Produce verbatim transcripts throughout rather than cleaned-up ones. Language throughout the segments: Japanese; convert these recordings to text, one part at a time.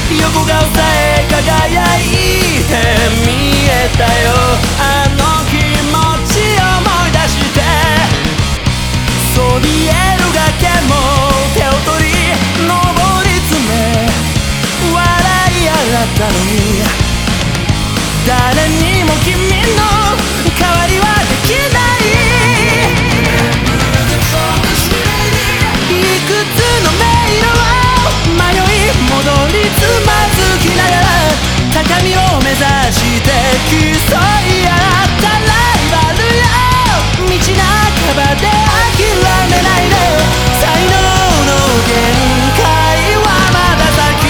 横顔さえ輝いて見えたよ。あの気持ち思い出してそびえる崖も手を取り登り詰め笑い合ったのに誰にも君の代わりはできない。いくつの迷路を迷い戻りつまずきながら高みを目指して競い合ったライバルよ。道半ばで諦めないで才能の限界はまだ先。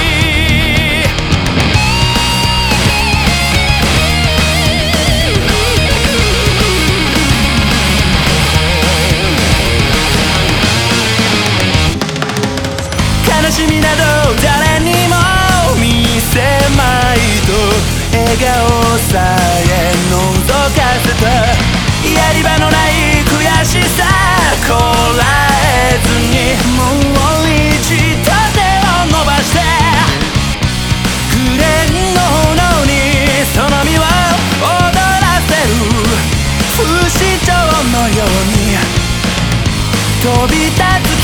悲しみなど誰にも見せまいと笑顔さえ覗かせた。やり場のない悔しさこらえずにもう一度手を伸ばして紅の炎にその身を踊らせる不死鳥のように飛び立つ